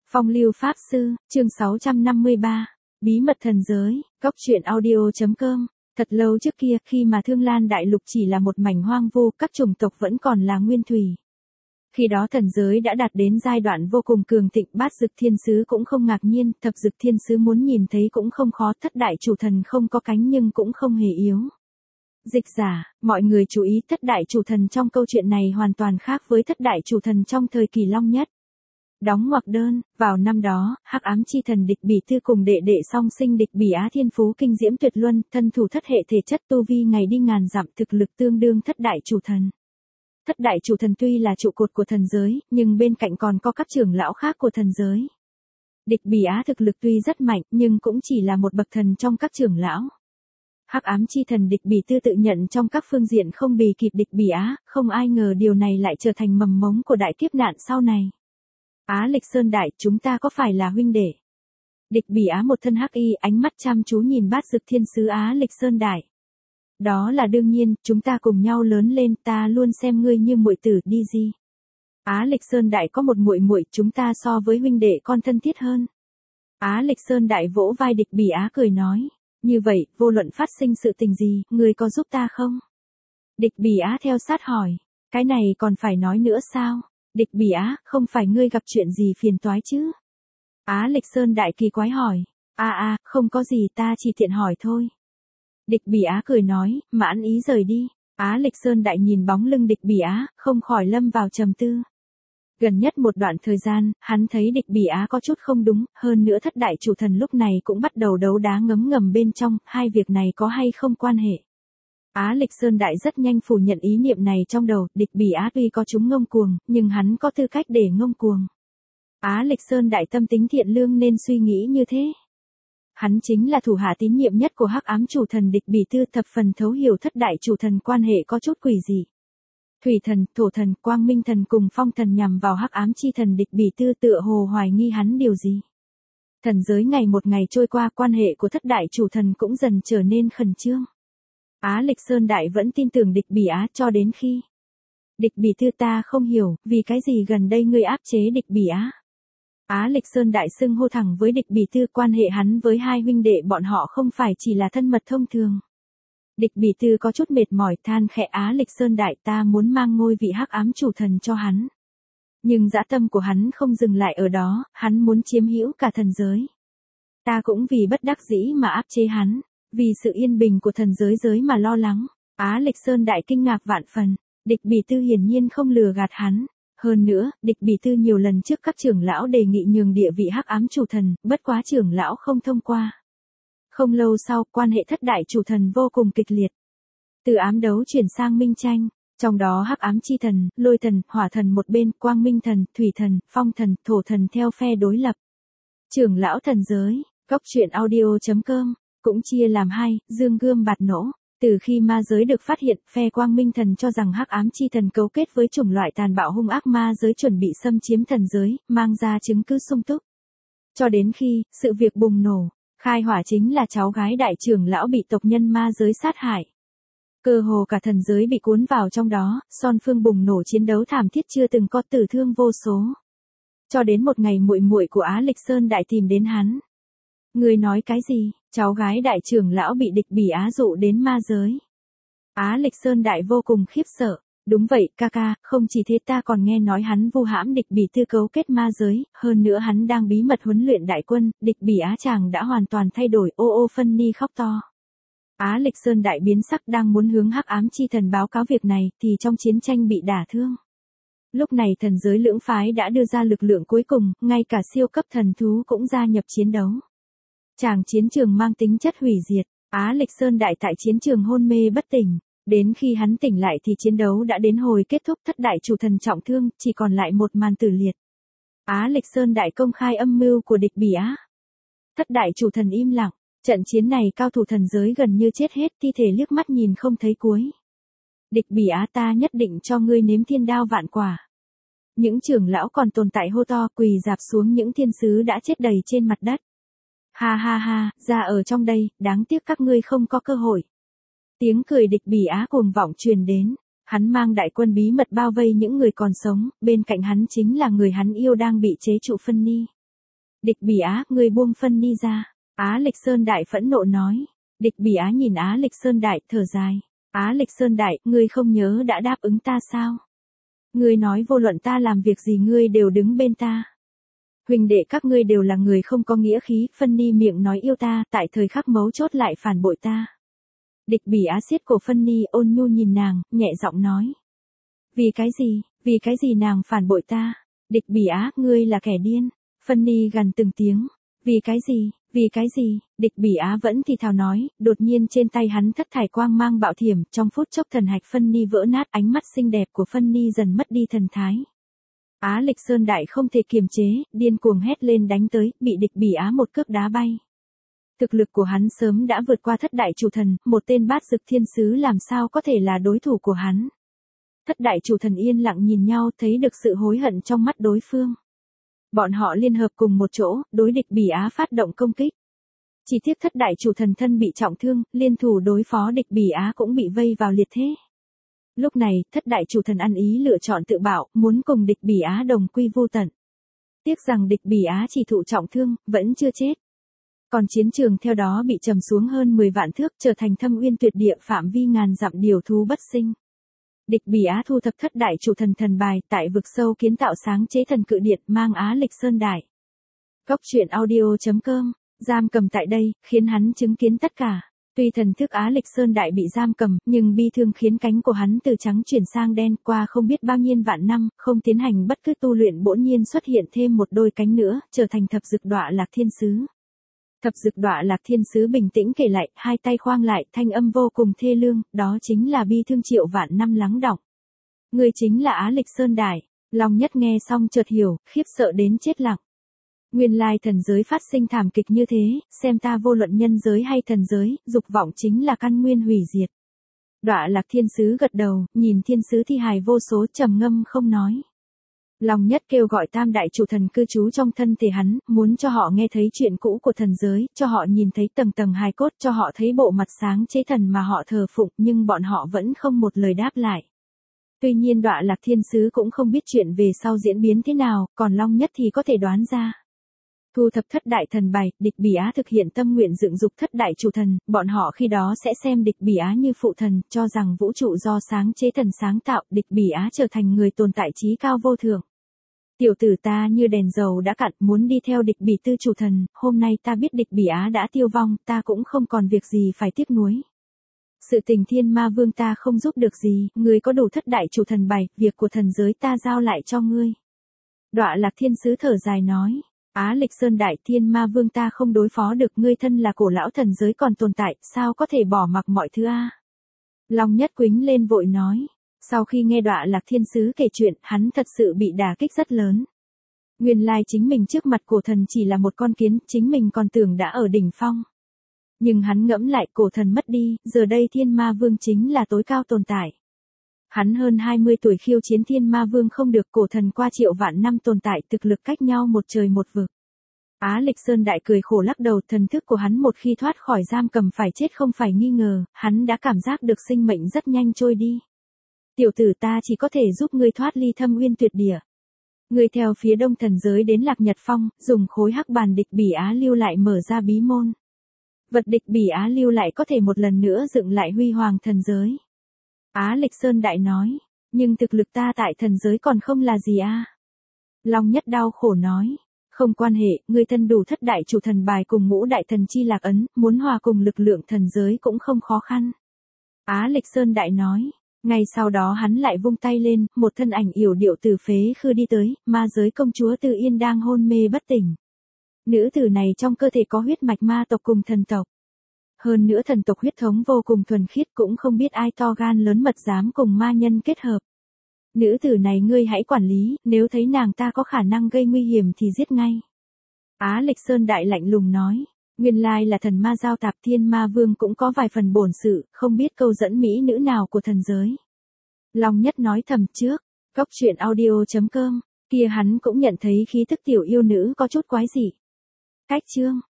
Phong lưu Pháp Sư, chương 653, Bí mật thần giới, góc truyện audio.com. Thật lâu trước kia, khi mà Thương Lan Đại Lục chỉ là một mảnh hoang vu, các chủng tộc vẫn còn là nguyên thủy. Khi đó thần giới đã đạt đến giai đoạn vô cùng cường thịnh, Bát Dực Thiên Sứ cũng không ngạc nhiên, Thập Dực Thiên Sứ muốn nhìn thấy cũng không khó, Thất Đại Chủ Thần không có cánh nhưng cũng không hề yếu. Dịch giả, mọi người chú ý, Thất Đại Chủ Thần trong câu chuyện này hoàn toàn khác với Thất Đại Chủ Thần trong thời kỳ Long Nhất. Đóng ngoặc đơn, vào năm đó, Hắc Ám Chi Thần Địch Bỉ Tư cùng đệ đệ song sinh Địch Bỉ Á thiên phú kinh diễm tuyệt luân, thân thủ thất hệ thể chất tu vi ngày đi ngàn dặm, thực lực tương đương Thất Đại Chủ Thần. Thất Đại Chủ Thần tuy là trụ cột của thần giới, nhưng bên cạnh còn có các trưởng lão khác của thần giới. Địch Bỉ Á thực lực tuy rất mạnh, nhưng cũng chỉ là một bậc thần trong các trưởng lão. Hắc Ám Chi Thần Địch Bỉ Tư tự nhận trong các phương diện không bì kịp Địch Bỉ Á, không ai ngờ điều này lại trở thành mầm mống của đại kiếp nạn sau này. Á Lịch Sơn Đại, chúng ta có phải là huynh đệ? Địch Bỉ Á một thân hắc y, ánh mắt chăm chú nhìn Bát Dực Thiên Sứ Á Lịch Sơn Đại. Đó là đương nhiên, chúng ta cùng nhau lớn lên, ta luôn xem ngươi như muội tử, đi gì. Á Lịch Sơn Đại có một muội muội, chúng ta so với huynh đệ con thân thiết hơn. Á Lịch Sơn Đại vỗ vai Địch Bỉ Á cười nói, như vậy, vô luận phát sinh sự tình gì, ngươi có giúp ta không? Địch Bỉ Á theo sát hỏi, cái này còn phải nói nữa sao? Địch Bỉ Á, không phải ngươi gặp chuyện gì phiền toái chứ? Á Lịch Sơn Đại kỳ quái hỏi, không có gì, ta chỉ tiện hỏi thôi. Địch Bỉ Á cười nói, mãn ý rời đi. Á Lịch Sơn Đại nhìn bóng lưng Địch Bỉ Á, không khỏi lâm vào trầm tư. Gần nhất một đoạn thời gian, hắn thấy Địch Bỉ Á có chút không đúng, hơn nữa Thất Đại Chủ Thần lúc này cũng bắt đầu đấu đá ngấm ngầm bên trong, hai việc này có hay không quan hệ. Á Lịch Sơn Đại rất nhanh phủ nhận ý niệm này trong đầu, Địch Bỉ Á tuy có chúng ngông cuồng, nhưng hắn có tư cách để ngông cuồng. Á Lịch Sơn Đại tâm tính thiện lương nên suy nghĩ như thế. Hắn chính là thủ hạ tín nhiệm nhất của Hắc Ám Chủ Thần Địch Bỉ Tư, thập phần thấu hiểu Thất Đại Chủ Thần quan hệ có chút quỷ dị. Thủy Thần, Thổ Thần, Quang Minh Thần cùng Phong Thần nhằm vào Hắc Ám Chi Thần Địch Bỉ Tư, tựa hồ hoài nghi hắn điều gì. Thần giới ngày một ngày trôi qua, quan hệ của Thất Đại Chủ Thần cũng dần trở nên khẩn trương. Á Lịch Sơn Đại vẫn tin tưởng Địch Bỉ Á cho đến khi Địch Bỉ Tư, ta không hiểu, vì cái gì gần đây ngươi áp chế Địch Bỉ Á. Á Lịch Sơn Đại xưng hô thẳng với Địch Bỉ Tư, quan hệ hắn với hai huynh đệ bọn họ không phải chỉ là thân mật thông thường. Địch Bỉ Tư có chút mệt mỏi than khẽ, Á Lịch Sơn Đại, ta muốn mang ngôi vị Hắc Ám Chủ Thần cho hắn. Nhưng dã tâm của hắn không dừng lại ở đó, hắn muốn chiếm hữu cả thần giới. Ta cũng vì bất đắc dĩ mà áp chế hắn, vì sự yên bình của thần giới mà lo lắng. Á Lịch Sơn Đại kinh ngạc vạn phần, Địch Bỉ Tư hiển nhiên không lừa gạt hắn. Hơn nữa, Địch Bỉ Tư nhiều lần trước các trưởng lão đề nghị nhường địa vị Hắc Ám Chủ Thần, bất quá trưởng lão không thông qua. Không lâu sau, quan hệ Thất Đại Chủ Thần vô cùng kịch liệt. Từ ám đấu chuyển sang minh tranh, trong đó Hắc Ám Chi Thần, Lôi Thần, Hỏa Thần một bên, Quang Minh Thần, Thủy Thần, Phong Thần, Thổ Thần theo phe đối lập. Trưởng lão thần giới, góc truyện audio.com, cũng chia làm hai, dương gươm bạt nỗ. Từ khi ma giới được phát hiện, phe Quang Minh Thần cho rằng Hắc Ám Chi Thần cấu kết với chủng loại tàn bạo hung ác ma giới chuẩn bị xâm chiếm thần giới, mang ra chứng cứ sung túc. Cho đến khi, sự việc bùng nổ, khai hỏa chính là cháu gái đại trưởng lão bị tộc nhân ma giới sát hại. Cơ hồ cả thần giới bị cuốn vào trong đó, song phương bùng nổ chiến đấu thảm thiết chưa từng có, tử thương vô số. Cho đến một ngày muội muội của Á Lịch Sơn Đại tìm đến hắn. Ngươi nói cái gì? Cháu gái đại trưởng lão bị Địch Bỉ Á dụ đến ma giới. Á Lịch Sơn Đại vô cùng khiếp sợ. Đúng vậy, ca ca, không chỉ thế, ta còn nghe nói hắn vu hãm Địch Bỉ Tư cấu kết ma giới, hơn nữa hắn đang bí mật huấn luyện đại quân, Địch Bỉ Á chàng đã hoàn toàn thay đổi, phân ni khóc to. Á Lịch Sơn Đại biến sắc, đang muốn hướng Hắc Ám Chi Thần báo cáo việc này, thì trong chiến tranh bị đả thương. Lúc này thần giới lưỡng phái đã đưa ra lực lượng cuối cùng, ngay cả siêu cấp thần thú cũng gia nhập chiến đấu. Tràng chiến trường mang tính chất hủy diệt, Á Lịch Sơn Đại tại chiến trường hôn mê bất tỉnh. Đến khi hắn tỉnh lại thì chiến đấu đã đến hồi kết thúc, Thất Đại Chủ Thần trọng thương, chỉ còn lại một màn tử liệt. Á Lịch Sơn Đại công khai âm mưu của Địch Bỉ Á. Thất Đại Chủ Thần im lặng, trận chiến này cao thủ thần giới gần như chết hết, thi thể liếc mắt nhìn không thấy cuối. Địch Bỉ Á, ta nhất định cho ngươi nếm thiên đao vạn quả. Những trưởng lão còn tồn tại hô to, quỳ rạp xuống, những thiên sứ đã chết đầy trên mặt đất. Ha ha ha, ra ở trong đây, đáng tiếc các ngươi không có cơ hội. Tiếng cười Địch Bỉ Á cuồng vọng truyền đến, hắn mang đại quân bí mật bao vây những người còn sống, bên cạnh hắn chính là người hắn yêu đang bị chế trụ phân ni. Địch Bỉ Á, ngươi buông Phân Ni ra. Á Lịch Sơn Đại phẫn nộ nói. Địch Bỉ Á nhìn Á Lịch Sơn Đại, thở dài. Á Lịch Sơn Đại, ngươi không nhớ đã đáp ứng ta sao? Ngươi nói vô luận ta làm việc gì ngươi đều đứng bên ta. Huynh đệ các ngươi đều là người không có nghĩa khí, Phân Ni miệng nói yêu ta, tại thời khắc mấu chốt lại phản bội ta. Địch Bỉ Á siết cổ Phân Ni, ôn nhu nhìn nàng, nhẹ giọng nói. Vì cái gì nàng phản bội ta? Địch Bỉ Á, ngươi là kẻ điên. Phân Ni gằn từng tiếng. Vì cái gì, Địch Bỉ Á vẫn thì thào nói, đột nhiên trên tay hắn thất thải quang mang bạo thiểm, trong phút chốc thần hạch Phân Ni vỡ nát, ánh mắt xinh đẹp của Phân Ni dần mất đi thần thái. Á Lịch Sơn Đại không thể kiềm chế, điên cuồng hét lên đánh tới, bị Địch Bỉ Á một cước đá bay. Thực lực của hắn sớm đã vượt qua thất đại chủ thần, một tên bát dực thiên sứ làm sao có thể là đối thủ của hắn. Thất đại chủ thần yên lặng nhìn nhau, thấy được sự hối hận trong mắt đối phương. Bọn họ liên hợp cùng một chỗ, đối Địch Bỉ Á phát động công kích. Chỉ tiếc thất đại chủ thần thân bị trọng thương, liên thủ đối phó Địch Bỉ Á cũng bị vây vào liệt thế. Lúc này, thất đại chủ thần ăn ý lựa chọn tự bạo, muốn cùng Địch Bỉ Á đồng quy vô tận. Tiếc rằng Địch Bỉ Á chỉ thụ trọng thương, vẫn chưa chết. Còn chiến trường theo đó bị trầm xuống hơn 10 vạn thước, trở thành thâm uyên tuyệt địa, phạm vi ngàn dặm điều thú bất sinh. Địch Bỉ Á thu thập thất đại chủ thần thần bài, tại vực sâu kiến tạo sáng chế thần cự điện, mang Á Lịch Sơn Đại. Góc truyện audio.com, giam cầm tại đây, khiến hắn chứng kiến tất cả. Tuy thần thức Á Lịch Sơn Đại bị giam cầm, nhưng bi thương khiến cánh của hắn từ trắng chuyển sang đen, qua không biết bao nhiêu vạn năm, không tiến hành bất cứ tu luyện, bỗng nhiên xuất hiện thêm một đôi cánh nữa, trở thành thập dực đọa lạc thiên sứ. Thập dực đọa lạc thiên sứ bình tĩnh kể lại, hai tay khoang lại, thanh âm vô cùng thê lương, đó chính là bi thương triệu vạn năm lắng đọng. Ngươi chính là Á Lịch Sơn Đại. Long Nhất nghe xong chợt hiểu, khiếp sợ đến chết lặng. Nguyên lai thần giới phát sinh thảm kịch như thế, xem ta vô luận nhân giới hay thần giới, dục vọng chính là căn nguyên hủy diệt. Đọa lạc thiên sứ gật đầu, nhìn thiên sứ thi hài vô số, trầm ngâm không nói. Long Nhất kêu gọi tam đại chủ thần cư trú trong thân thể hắn, muốn cho họ nghe thấy chuyện cũ của thần giới, cho họ nhìn thấy tầng tầng hài cốt, cho họ thấy bộ mặt sáng chế thần mà họ thờ phụng, nhưng bọn họ vẫn không một lời đáp lại. Tuy nhiên Đọa lạc thiên sứ cũng không biết chuyện về sau diễn biến thế nào, còn Long Nhất thì có thể đoán ra. Thu thập thất đại thần bài, Địch Bỉ Á thực hiện tâm nguyện dựng dục thất đại chủ thần, bọn họ khi đó sẽ xem Địch Bỉ Á như phụ thần, cho rằng vũ trụ do sáng chế thần sáng tạo, Địch Bỉ Á trở thành người tồn tại trí cao vô thượng. Tiểu tử ta như đèn dầu đã cạn, muốn đi theo Địch Bỉ tư chủ thần, hôm nay ta biết Địch Bỉ Á đã tiêu vong, ta cũng không còn việc gì phải tiếc nuối. Sự tình Thiên Ma Vương ta không giúp được gì, ngươi có đủ thất đại chủ thần bài, việc của thần giới ta giao lại cho ngươi. Đọa lạc thiên sứ thở dài nói. Á Lịch Sơn Đại, Thiên Ma Vương ta không đối phó được, ngươi thân là cổ lão thần giới còn tồn tại, sao có thể bỏ mặc mọi thứ a? Long Nhất quính lên vội nói. Sau khi nghe Đọa lạc thiên sứ kể chuyện, hắn thật sự bị đả kích rất lớn. Nguyên lai chính mình trước mặt cổ thần chỉ là một con kiến, chính mình còn tưởng đã ở đỉnh phong. Nhưng hắn ngẫm lại, cổ thần mất đi, giờ đây Thiên Ma Vương chính là tối cao tồn tại. Hắn hơn 20 tuổi khiêu chiến Thiên Ma Vương không được, cổ thần qua triệu vạn năm tồn tại, thực lực cách nhau một trời một vực. Á Lịch Sơn Đại cười khổ lắc đầu, thần thức của hắn một khi thoát khỏi giam cầm phải chết không phải nghi ngờ, hắn đã cảm giác được sinh mệnh rất nhanh trôi đi. Tiểu tử ta chỉ có thể giúp ngươi thoát ly thâm uyên tuyệt địa. Ngươi theo phía đông thần giới đến Lạc Nhật Phong, dùng khối hắc bàn Địch Bỉ Á lưu lại mở ra bí môn. Vật Địch Bỉ Á lưu lại có thể một lần nữa dựng lại huy hoàng thần giới. Á Lịch Sơn Đại nói, nhưng thực lực ta tại thần giới còn không là gì a. Long Nhất đau khổ nói, không quan hệ, ngươi thân đủ thất đại chủ thần bài cùng ngũ đại thần chi lạc ấn, muốn hòa cùng lực lượng thần giới cũng không khó khăn. Á Lịch Sơn Đại nói, ngay sau đó hắn lại vung tay lên, một thân ảnh yểu điệu từ phế khư đi tới, ma giới công chúa Từ Yên đang hôn mê bất tỉnh. Nữ tử này trong cơ thể có huyết mạch ma tộc cùng thần tộc. Hơn nữa thần tộc huyết thống vô cùng thuần khiết, cũng không biết ai to gan lớn mật dám cùng ma nhân kết hợp. Nữ tử này ngươi hãy quản lý, nếu thấy nàng ta có khả năng gây nguy hiểm thì giết ngay. Á Lịch Sơn Đại lạnh lùng nói, nguyên lai là thần ma giao tạp, Thiên Ma Vương cũng có vài phần bổn sự, không biết câu dẫn mỹ nữ nào của thần giới. Long Nhất nói thầm trước, góc truyện audio.com, kia hắn cũng nhận thấy khí tức tiểu yêu nữ có chút quái dị. Cách chương